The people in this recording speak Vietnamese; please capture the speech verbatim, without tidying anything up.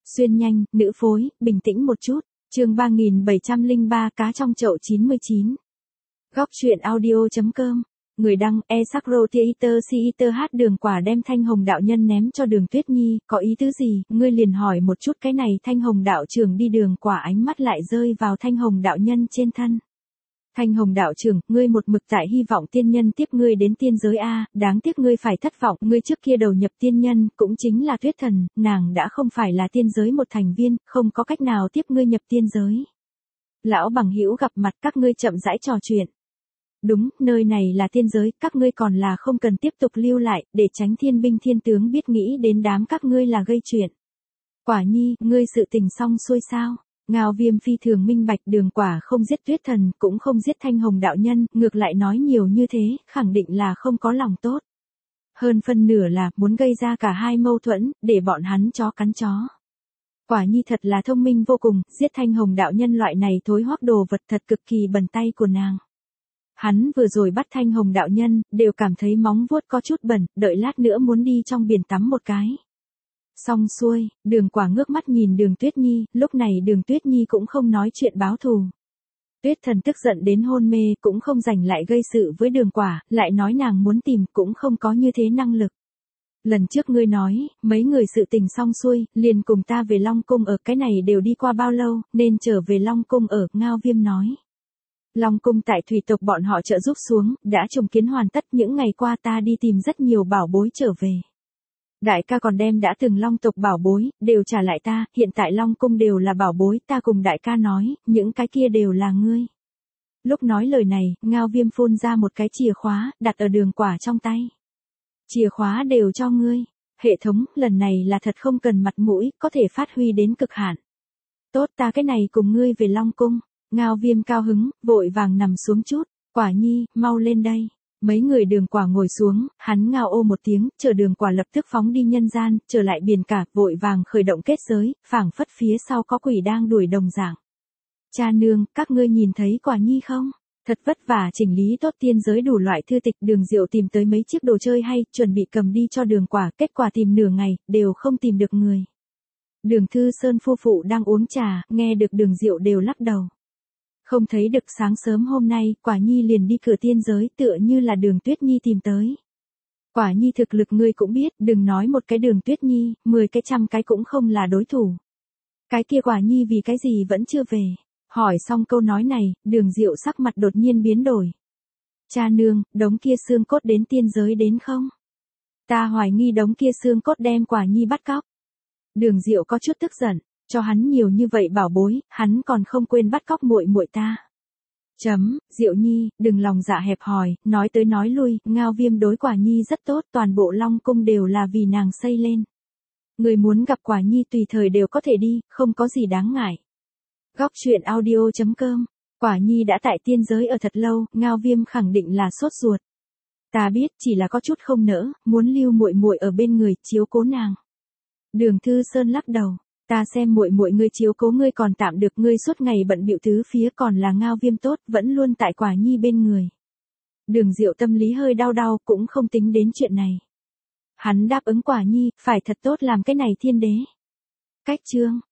Xuyên nhanh, nữ phối, bình tĩnh một chút. Chương ba nghìn bảy trăm lẻ ba cá trong chậu chín mươi chín. Góc truyện audio.com. Người đăng, e sacro theater theater hát Đường Quả đem Thanh Hồng đạo nhân ném cho Đường Tuyết Nhi, có ý tứ gì? Ngươi liền hỏi một chút cái này. Thanh Hồng đạo trưởng đi Đường Quả ánh mắt lại rơi vào Thanh Hồng đạo nhân trên thân. Thanh Hồng đạo trưởng, ngươi một mực tại hy vọng tiên nhân tiếp ngươi đến tiên giới a, đáng tiếc ngươi phải thất vọng, ngươi trước kia đầu nhập tiên nhân, cũng chính là Tuyết Thần, nàng đã không phải là tiên giới một thành viên, không có cách nào tiếp ngươi nhập tiên giới. Lão bằng hữu gặp mặt, các ngươi chậm rãi trò chuyện. Đúng, nơi này là tiên giới, các ngươi còn là không cần tiếp tục lưu lại, để tránh thiên binh thiên tướng biết nghĩ đến đám các ngươi là gây chuyện. Quả Nhi, ngươi sự tình xong xuôi sao? Ngao Viêm phi thường minh bạch, Đường Quả không giết Tuyết Thần, cũng không giết Thanh Hồng đạo nhân, ngược lại nói nhiều như thế, khẳng định là không có lòng tốt. Hơn phân nửa là muốn gây ra cả hai mâu thuẫn, để bọn hắn chó cắn chó. Quả Nhi thật là thông minh vô cùng, giết Thanh Hồng đạo nhân loại này thối hoắc đồ vật thật cực kỳ bẩn tay của nàng. Hắn vừa rồi bắt Thanh Hồng đạo nhân, đều cảm thấy móng vuốt có chút bẩn, đợi lát nữa muốn đi trong biển tắm một cái. Xong xuôi, Đường Quả ngước mắt nhìn Đường Tuyết Nhi, lúc này Đường Tuyết Nhi cũng không nói chuyện báo thù. Tuyết Thần tức giận đến hôn mê, cũng không rảnh lại gây sự với Đường Quả, lại nói nàng muốn tìm cũng không có như thế năng lực. Lần trước ngươi nói, mấy người sự tình xong xuôi, liền cùng ta về Long Cung ở, cái này đều đi qua bao lâu, nên trở về Long Cung ở, Ngao Viêm nói. Long Cung tại thủy tộc bọn họ trợ giúp xuống, đã trùng kiến hoàn tất, những ngày qua ta đi tìm rất nhiều bảo bối trở về. Đại ca còn đem đã từng Long tộc bảo bối, đều trả lại ta, hiện tại Long Cung đều là bảo bối, ta cùng đại ca nói, những cái kia đều là ngươi. Lúc nói lời này, Ngao Viêm phun ra một cái chìa khóa, đặt ở Đường Quả trong tay. Chìa khóa đều cho ngươi. Hệ thống, lần này là thật không cần mặt mũi, có thể phát huy đến cực hạn. Tốt, ta cái này cùng ngươi về Long Cung. Ngao Viêm cao hứng, vội vàng nằm xuống chút. Quả Nhi, mau lên đây. Mấy người Đường Quả ngồi xuống, hắn ngao ô một tiếng, chờ Đường Quả lập tức phóng đi nhân gian, trở lại biển cả, vội vàng khởi động kết giới, phảng phất phía sau có quỷ đang đuổi đồng dạng. Cha nương, các ngươi nhìn thấy Quả Nhi không? Thật vất vả chỉnh lý tốt tiên giới đủ loại thư tịch, Đường Diệu tìm tới mấy chiếc đồ chơi hay, chuẩn bị cầm đi cho Đường Quả, kết quả tìm nửa ngày, đều không tìm được người. Đường Thư Sơn phu phụ đang uống trà, nghe được Đường Diệu đều lắc đầu. Không thấy được, sáng sớm hôm nay, Quả Nhi liền đi cửa tiên giới, tựa như là Đường Tuyết Nhi tìm tới. Quả Nhi thực lực ngươi cũng biết, đừng nói một cái Đường Tuyết Nhi, mười cái trăm cái cũng không là đối thủ. Cái kia Quả Nhi vì cái gì vẫn chưa về? Hỏi xong câu nói này, Đường Diệu sắc mặt đột nhiên biến đổi. Cha nương, đống kia xương cốt đến tiên giới đến không? Ta hoài nghi đống kia xương cốt đem Quả Nhi bắt cóc. Đường Diệu có chút tức giận, cho hắn nhiều như vậy bảo bối, hắn còn không quên bắt cóc muội muội ta. Chấm, Diệu Nhi, đừng lòng dạ hẹp hòi, nói tới nói lui, Ngao Viêm đối Quả Nhi rất tốt, toàn bộ Long Cung đều là vì nàng xây lên. Người muốn gặp Quả Nhi tùy thời đều có thể đi, không có gì đáng ngại. Góc truyện audio.com. Quả Nhi đã tại tiên giới ở thật lâu, Ngao Viêm khẳng định là sốt ruột. Ta biết, chỉ là có chút không nỡ, muốn lưu muội muội ở bên người, chiếu cố nàng. Đường Thư Sơn lắc đầu, ta xem muội muội ngươi chiếu cố ngươi còn tạm được, ngươi suốt ngày bận bịu tứ phía, còn là Ngao Viêm tốt, vẫn luôn tại Quả Nhi bên người. Đường Diệu tâm lý hơi đau đau, cũng không tính đến chuyện này. Hắn đáp ứng Quả Nhi, phải thật tốt làm cái này thiên đế. Cách chương